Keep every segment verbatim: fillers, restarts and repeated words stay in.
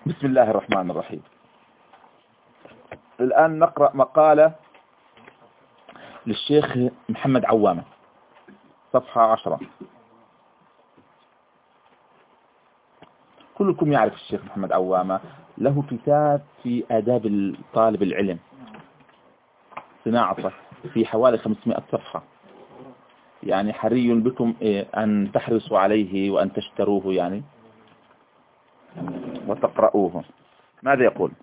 بسم الله الرحمن الرحيم. الآن نقرأ مقالة للشيخ محمد عوامة، صفحة عشرة. كلكم يعرف الشيخ محمد عوامة، له كتاب في آداب طالب العلم صناعته في حوالي خمسمائة صفحة، يعني حري بكم أن تحرصوا عليه وأن تشتروه يعني وتقرؤوه. ماذا يقول؟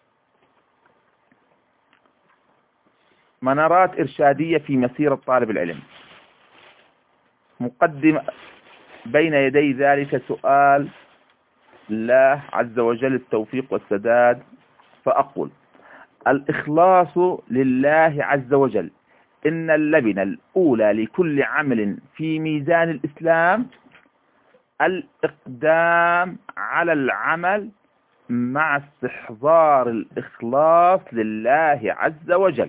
منارات إرشادية في مسيرة طالب العلم. مقدم بين يدي ذلك سؤال الله عز وجل التوفيق والسداد، فأقول: الإخلاص لله عز وجل إن اللبنة الأولى لكل عمل في ميزان الإسلام الإقدام على العمل مع استحضار الإخلاص لله عز وجل.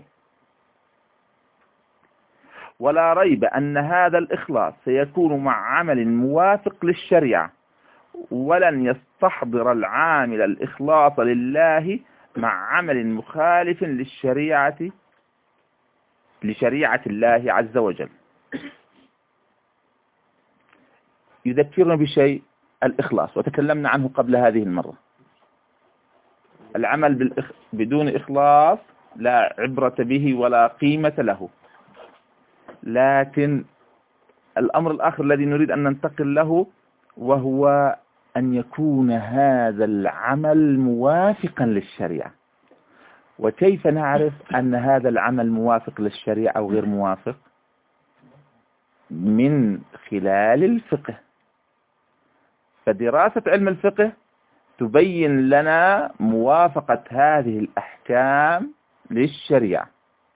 ولا ريب أن هذا الإخلاص سيكون مع عمل موافق للشريعة، ولن يستحضر العامل الإخلاص لله مع عمل مخالف للشريعة لشريعة الله عز وجل. يذكرنا بشيء الإخلاص، وتكلمنا عنه قبل هذه المرة. العمل بالإخ... بدون إخلاص لا عبرة به ولا قيمة له. لكن الأمر الآخر الذي نريد أن ننتقل له وهو أن يكون هذا العمل موافقا للشريعة. وكيف نعرف أن هذا العمل موافق للشريعة أو غير موافق؟ من خلال الفقه. فدراسة علم الفقه تبين لنا موافقة هذه الأحكام للشريعة.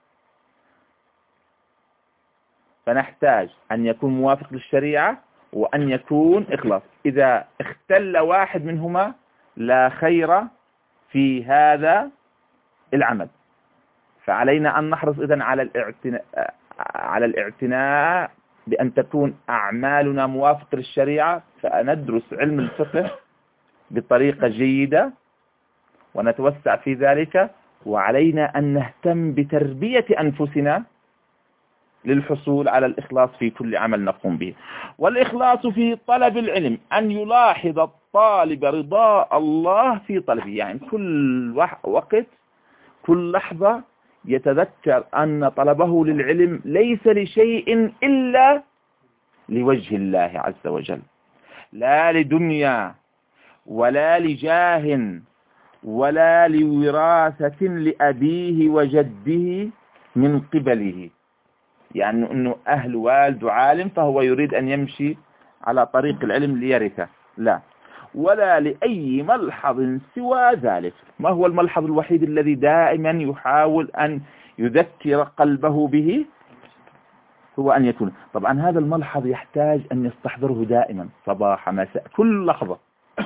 فنحتاج أن يكون موافق للشريعة وأن يكون إخلاص. إذا اختل واحد منهما لا خير في هذا العمل. فعلينا أن نحرص إذن على الاعتناء على الاعتناء بأن تكون أعمالنا موافقة للشريعة، فندرس علم الفقه بطريقة جيدة ونتوسع في ذلك. وعلينا أن نهتم بتربية أنفسنا للحصول على الإخلاص في كل عمل نقوم به. والإخلاص في طلب العلم أن يلاحظ الطالب رضاء الله في طلبه، يعني كل وقت كل لحظة يتذكر أن طلبه للعلم ليس لشيء إلا لوجه الله عز وجل، لا لدنيا ولا لجاه ولا لوراثة لأبيه وجده من قبله، يعني أنه أهل والد عالم فهو يريد أن يمشي على طريق العلم ليرثه، لا، ولا لأي ملحظ سوى ذلك. ما هو الملحظ الوحيد الذي دائما يحاول أن يذكر قلبه به؟ هو أن يكون، طبعا هذا الملحظ يحتاج أن يستحضره دائما صباح مساء كل لحظة.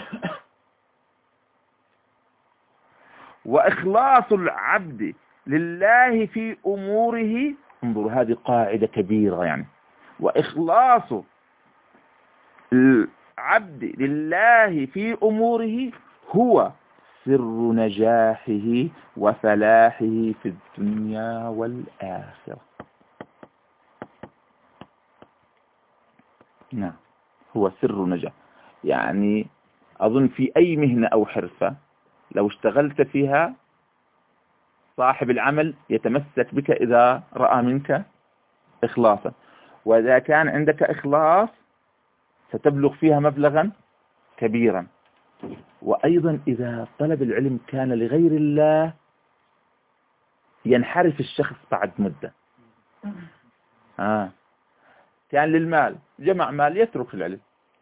وإخلاص العبد لله في أموره، انظروا هذه قاعدة كبيرة يعني، وإخلاص العبد لله في أموره هو سر نجاحه وفلاحه في الدنيا والآخرة. نعم، هو سر نجاح. يعني أظن في أي مهنة أو حرفة لو اشتغلت فيها صاحب العمل يتمسك بك إذا رأى منك إخلاصا، وإذا كان عندك إخلاص ستبلغ فيها مبلغا كبيرا. وأيضا إذا طلب العلم كان لغير الله ينحرف الشخص بعد مدة. آه. كان للمال، جمع مال يترك العلم.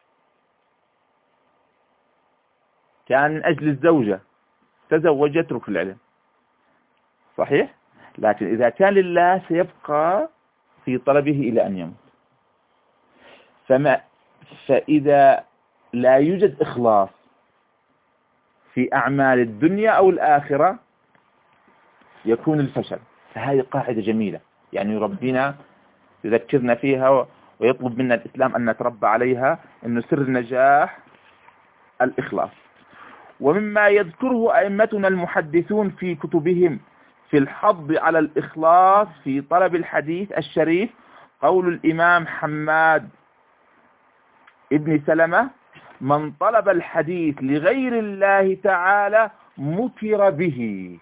كان من أجل الزوجة، تزوج يترك العلم. صحيح؟ لكن إذا كان لله سيبقى في طلبه إلى أن يموت. فما فإذا لا يوجد إخلاص في أعمال الدنيا أو الآخرة يكون الفشل. فهذه قاعدة جميلة، يعني ربنا يذكرنا فيها ويطلب منا الإسلام أن نتربى عليها، أن سر النجاح الإخلاص. ومما يذكره أئمتنا المحدثون في كتبهم في الحض على الإخلاص في طلب الحديث الشريف قول الإمام حماد ابن سلمة: من طلب الحديث لغير الله تعالى مكر به،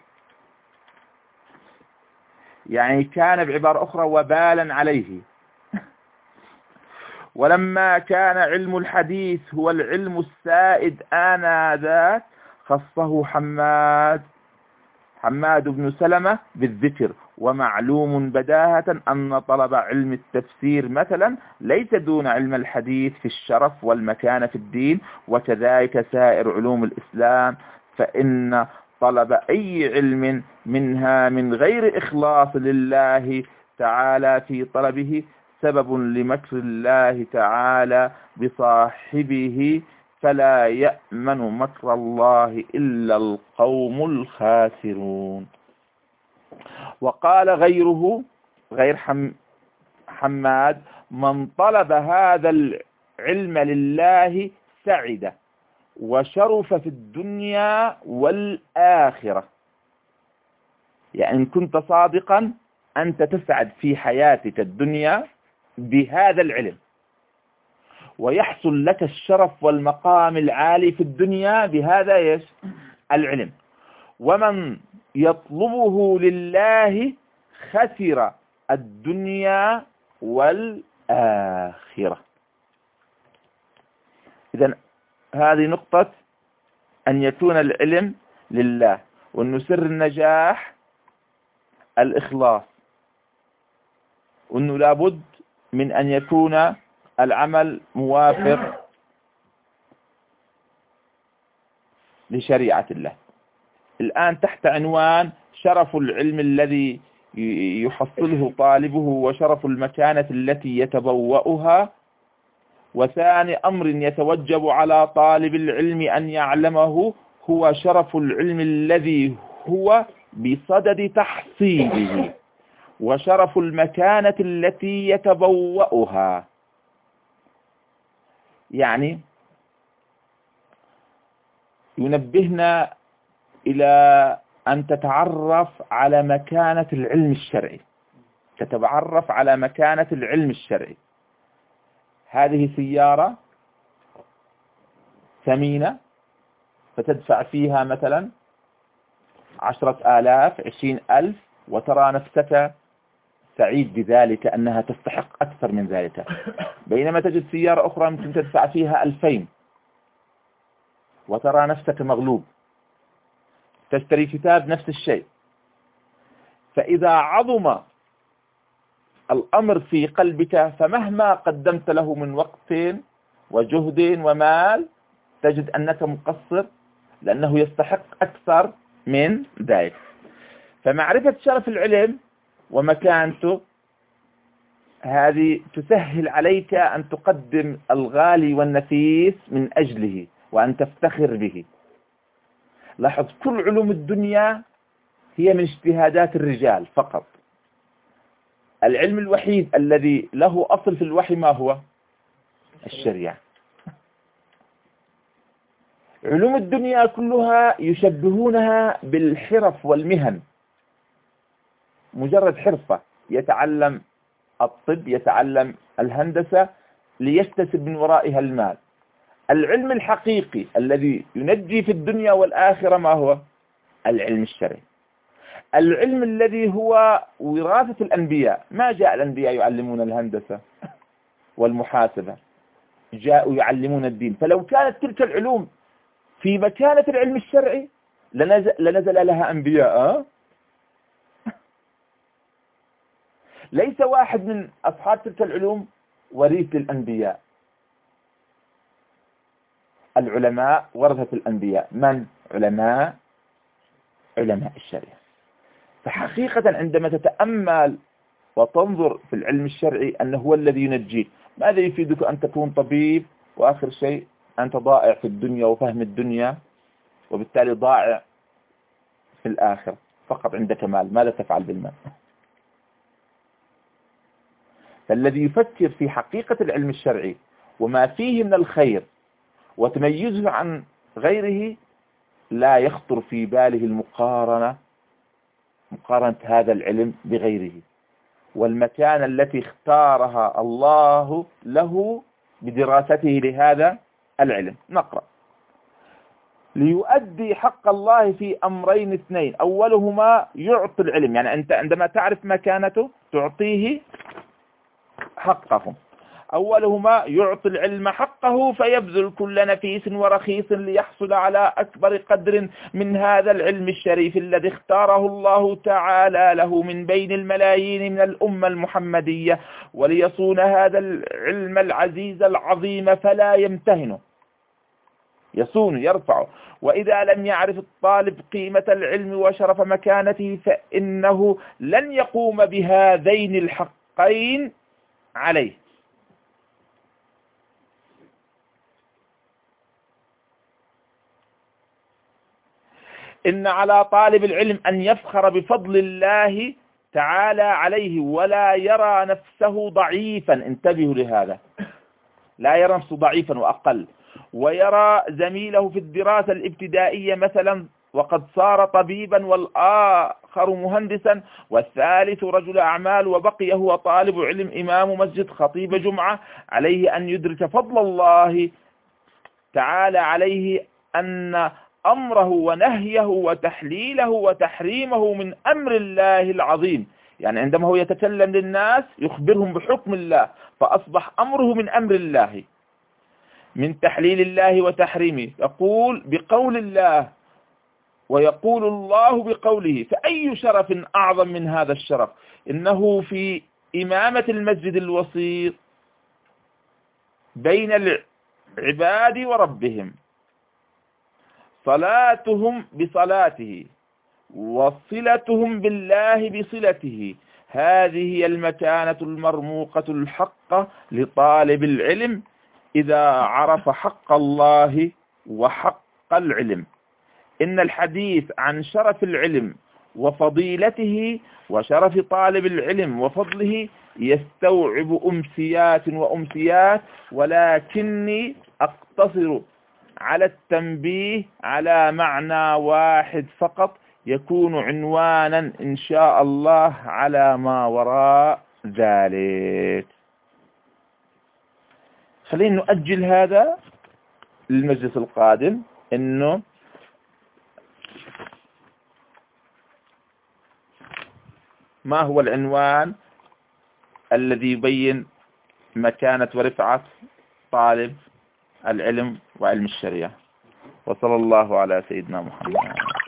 يعني كان بعبارة أخرى وبالا عليه. ولما كان علم الحديث هو العلم السائد آنذاك خصه حماد حماد بن سلمة بالذكر. ومعلوم بداهة أن طلب علم التفسير مثلا ليس دون علم الحديث في الشرف والمكانة في الدين، وكذلك سائر علوم الإسلام، فإن طلب أي علم منها من غير إخلاص لله تعالى في طلبه سبب لمكر الله تعالى بصاحبه، فلا يأمن مكر الله إلا القوم الخاسرون. وقال غيره غير حم حماد: من طلب هذا العلم لله سعد وشرف في الدنيا والآخرة. يعني إن كنت صادقا أنت تسعد في حياتك الدنيا بهذا العلم، ويحصل لك الشرف والمقام العالي في الدنيا بهذا إيش؟ العلم. ومن يطلبه لله خسر الدنيا والآخرة. إذن هذه نقطة أن يكون العلم لله، وأن سر النجاح الإخلاص، وأنه لابد من أن يكون العمل موافق لشريعة الله. الآن تحت عنوان شرف العلم الذي يحصله طالبه وشرف المكانة التي يتبوأها. وثاني أمر يتوجب على طالب العلم أن يعلمه هو شرف العلم الذي هو بصدد تحصيله، وشرف المكانة التي يتبوأها. يعني ينبهنا إلى أن تتعرف على مكانة العلم الشرعي، تتعرف على مكانة العلم الشرعي. هذه سيارة ثمينة فتدفع فيها مثلا عشرة آلاف عشرين ألف، وترى نفسك سعيد بذلك أنها تستحق أكثر من ذلك، بينما تجد سيارة أخرى ممكن تدفع فيها ألفين وترى نفسك مغلوب. تشتري كتاب نفس الشيء. فإذا عظم الأمر في قلبك فمهما قدمت له من وقت وجهد ومال تجد أنك مقصر، لأنه يستحق أكثر من ذلك. فمعرفة شرف العلم ومكانته هذه تسهل عليك أن تقدم الغالي والنفيس من أجله وأن تفتخر به. لاحظ، كل علوم الدنيا هي من اجتهادات الرجال فقط. العلم الوحيد الذي له أصل في الوحي ما هو؟ الشريعة. علوم الدنيا كلها يشبهونها بالحرف والمهن، مجرد حرفة، يتعلم الطب، يتعلم الهندسة ليكتسب من ورائها المال. العلم الحقيقي الذي ينجي في الدنيا والآخرة ما هو؟ العلم الشرعي، العلم الذي هو وراثة الأنبياء. ما جاء الأنبياء يعلمون الهندسة والمحاسبة، جاءوا يعلمون الدين. فلو كانت تلك العلوم في مكانة العلم الشرعي لنزل, لنزل لها أنبياء. ليس واحد من أصحاب تلك العلوم وريث للأنبياء. العلماء ورثة الأنبياء. من؟ علماء علماء الشريعة. فحقيقة عندما تتأمل وتنظر في العلم الشرعي أنه هو الذي ينجيك. ماذا يفيدك أن تكون طبيب وآخر شيء أنت ضائع في الدنيا وفهم الدنيا، وبالتالي ضائع في الآخرة، فقط عندك مال، ماذا تفعل بالمال؟ فالذي يفكر في حقيقة العلم الشرعي وما فيه من الخير وتميزه عن غيره لا يخطر في باله المقارنة مقارنة هذا العلم بغيره، والمكانة التي اختارها الله له بدراسته لهذا العلم. نقرأ: ليؤدي حق الله في أمرين اثنين، أولهما يعطي العلم، يعني أنت عندما تعرف مكانته تعطيه حقه. أولهما يعطي العلم حقه فيبذل كل نفيس ورخيص ليحصل على أكبر قدر من هذا العلم الشريف الذي اختاره الله تعالى له من بين الملايين من الأمة المحمدية، وليصون هذا العلم العزيز العظيم فلا يمتهنه، يصون يرفعه. وإذا لم يعرف الطالب قيمة العلم وشرف مكانته فإنه لن يقوم بهذين الحقين عليه. إن على طالب العلم أن يفخر بفضل الله تعالى عليه ولا يرى نفسه ضعيفا، انتبهوا لهذا، لا يرى نفسه ضعيفا وأقل، ويرى زميله في الدراسة الابتدائية مثلا وقد صار طبيبا والآخر مهندسا والثالث رجل أعمال وبقي هو طالب علم إمام مسجد خطيب جمعة، عليه أن يدرك فضل الله تعالى عليه أن أمره ونهيه وتحليله وتحريمه من أمر الله العظيم. يعني عندما هو يتكلم للناس يخبرهم بحكم الله، فأصبح أمره من أمر الله، من تحليل الله وتحريمه، يقول بقول الله ويقول الله بقوله، فأي شرف أعظم من هذا الشرف؟ إنه في إمامة المسجد الوسيط بين العباد وربهم، صلاتهم بصلاته وصلتهم بالله بصلته، هذه هي المكانة المرموقة الحقة لطالب العلم إذا عرف حق الله وحق العلم. إن الحديث عن شرف العلم وفضيلته وشرف طالب العلم وفضله يستوعب أمسيات وأمسيات، ولكني أقتصر على التنبيه على معنى واحد فقط يكون عنوانا إن شاء الله على ما وراء ذلك. خلينا نؤجل هذا للمجلس القادم، إنه ما هو العنوان الذي يبين مكانة ورفعة طالب العلم وعلم الشريعة. وصلى الله على سيدنا محمد.